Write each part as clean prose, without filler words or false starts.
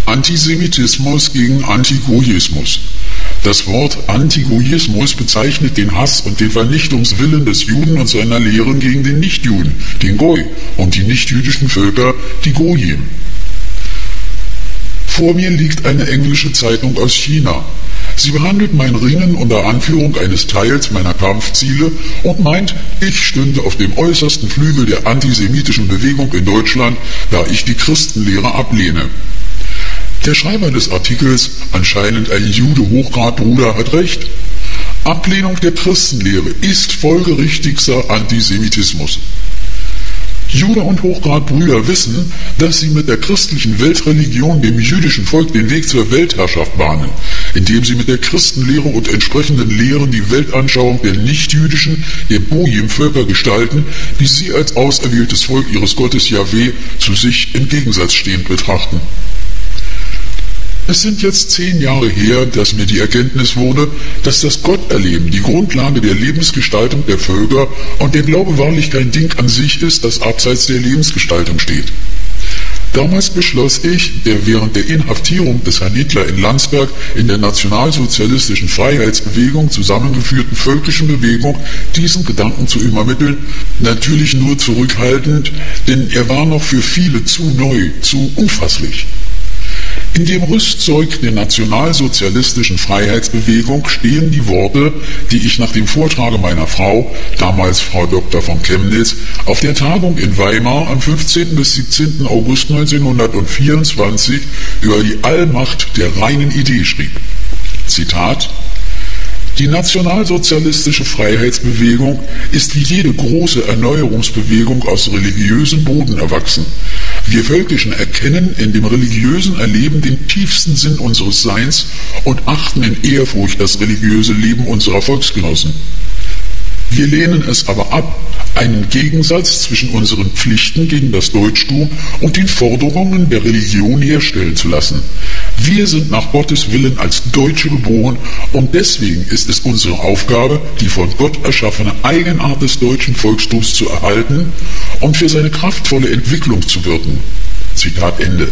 Antisemitismus gegen Antigoyismus. Das Wort Antigoyismus bezeichnet den Hass und den Vernichtungswillen des Juden und seiner Lehren gegen den Nichtjuden, den Goy, und die nichtjüdischen Völker, die Goyim. Vor mir liegt eine englische Zeitung aus China. Sie behandelt mein Ringen unter Anführung eines Teils meiner Kampfziele und meint, ich stünde auf dem äußersten Flügel der antisemitischen Bewegung in Deutschland, da ich die Christenlehre ablehne. Der Schreiber des Artikels, anscheinend ein Jude Hochgradbruder, hat recht. Ablehnung der Christenlehre ist folgerichtigster Antisemitismus. Jude und Hochgradbrüder wissen, dass sie mit der christlichen Weltreligion dem jüdischen Volk den Weg zur Weltherrschaft bahnen, indem sie mit der Christenlehre und entsprechenden Lehren die Weltanschauung der nichtjüdischen, der Goyim-Völker gestalten, die sie als auserwähltes Volk ihres Gottes Jahwe zu sich im Gegensatz stehend betrachten. Es sind jetzt 10 Jahre her, dass mir die Erkenntnis wurde, dass das Gotterleben die Grundlage der Lebensgestaltung der Völker und der Glaube wahrlich kein Ding an sich ist, das abseits der Lebensgestaltung steht. Damals beschloss ich, der während der Inhaftierung des Herrn Hitler in Landsberg in der nationalsozialistischen Freiheitsbewegung zusammengeführten völkischen Bewegung, diesen Gedanken zu übermitteln, natürlich nur zurückhaltend, denn er war noch für viele zu neu, zu unfasslich. In dem Rüstzeug der nationalsozialistischen Freiheitsbewegung stehen die Worte, die ich nach dem Vortrage meiner Frau, damals Frau Dr. von Chemnitz, auf der Tagung in Weimar am 15. bis 17. August 1924 über die Allmacht der reinen Idee schrieb. Zitat: Die nationalsozialistische Freiheitsbewegung ist wie jede große Erneuerungsbewegung aus religiösem Boden erwachsen. Wir Völkischen erkennen in dem religiösen Erleben den tiefsten Sinn unseres Seins und achten in Ehrfurcht das religiöse Leben unserer Volksgenossen. Wir lehnen es aber ab, einen Gegensatz zwischen unseren Pflichten gegen das Deutschtum und den Forderungen der Religion herstellen zu lassen. Wir sind nach Gottes Willen als Deutsche geboren und deswegen ist es unsere Aufgabe, die von Gott erschaffene Eigenart des deutschen Volkstums zu erhalten und für seine kraftvolle Entwicklung zu wirken. Zitat Ende.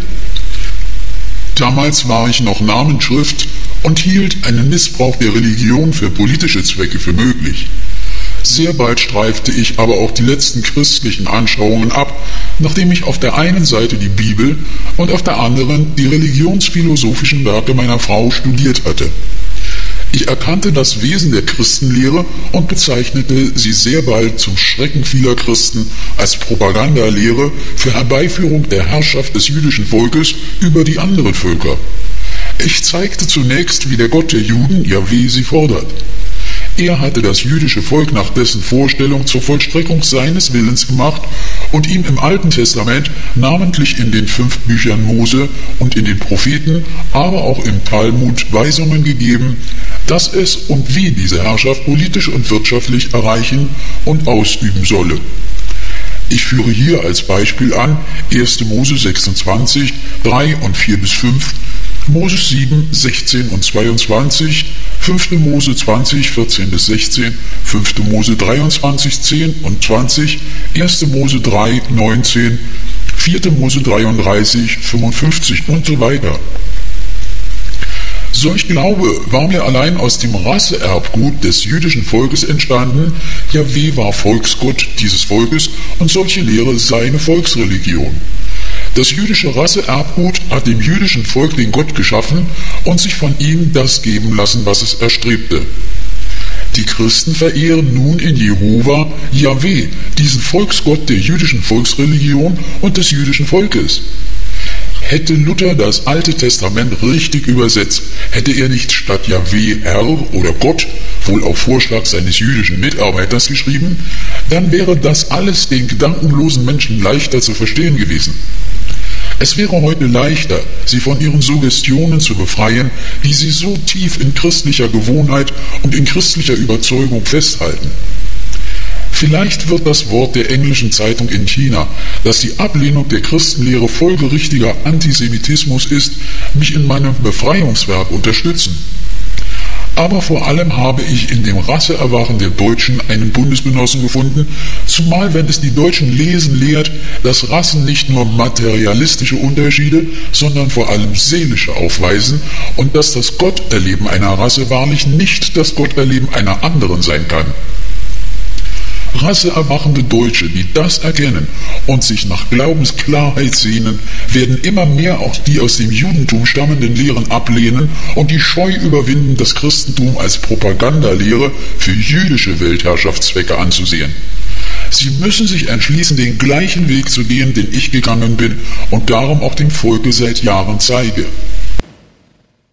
Damals war ich noch Namensschrift und hielt einen Missbrauch der Religion für politische Zwecke für möglich. Sehr bald streifte ich aber auch die letzten christlichen Anschauungen ab, nachdem ich auf der einen Seite die Bibel und auf der anderen die religionsphilosophischen Werke meiner Frau studiert hatte. Ich erkannte das Wesen der Christenlehre und bezeichnete sie sehr bald zum Schrecken vieler Christen als Propagandalehre für Herbeiführung der Herrschaft des jüdischen Volkes über die anderen Völker. Ich zeigte zunächst, wie der Gott der Juden, Jahwe, sie fordert. Er hatte das jüdische Volk nach dessen Vorstellung zur Vollstreckung seines Willens gemacht und ihm im Alten Testament, namentlich in den 5 Büchern Mose und in den Propheten, aber auch im Talmud Weisungen gegeben, dass es und wie diese Herrschaft politisch und wirtschaftlich erreichen und ausüben solle. Ich führe hier als Beispiel an 1. Mose 26, 3 und 4 bis 5, Moses 7, 16 und 22, 5. Mose 20, 14 bis 16, 5. Mose 23, 10 und 20, 1. Mose 3, 19, 4. Mose 33, 55 und so weiter. Solch Glaube war mir allein aus dem Rasseerbgut des jüdischen Volkes entstanden, Jahwe war Volksgott dieses Volkes und solche Lehre sei eine Volksreligion. Das jüdische Rasseerbgut hat dem jüdischen Volk den Gott geschaffen und sich von ihm das geben lassen, was es erstrebte. Die Christen verehren nun in Jehova Jahwe, diesen Volksgott der jüdischen Volksreligion und des jüdischen Volkes. Hätte Luther das Alte Testament richtig übersetzt, hätte er nicht statt Jahwe Herr oder Gott, wohl auf Vorschlag seines jüdischen Mitarbeiters geschrieben, dann wäre das alles den gedankenlosen Menschen leichter zu verstehen gewesen. Es wäre heute leichter, sie von ihren Suggestionen zu befreien, die sie so tief in christlicher Gewohnheit und in christlicher Überzeugung festhalten. Vielleicht wird das Wort der englischen Zeitung in China, dass die Ablehnung der Christenlehre folgerichtiger Antisemitismus ist, mich in meinem Befreiungswerk unterstützen. Aber vor allem habe ich in dem Rasseerwachen der Deutschen einen Bundesgenossen gefunden, zumal wenn es die Deutschen Lesen lehrt, dass Rassen nicht nur materialistische Unterschiede, sondern vor allem seelische aufweisen und dass das Gotterleben einer Rasse wahrlich nicht das Gotterleben einer anderen sein kann. Rasseerwachende Deutsche, die das erkennen und sich nach Glaubensklarheit sehnen, werden immer mehr auch die aus dem Judentum stammenden Lehren ablehnen und die Scheu überwinden, das Christentum als Propagandalehre für jüdische Weltherrschaftszwecke anzusehen. Sie müssen sich entschließen, den gleichen Weg zu gehen, den ich gegangen bin und darum auch dem Volke seit Jahren zeige.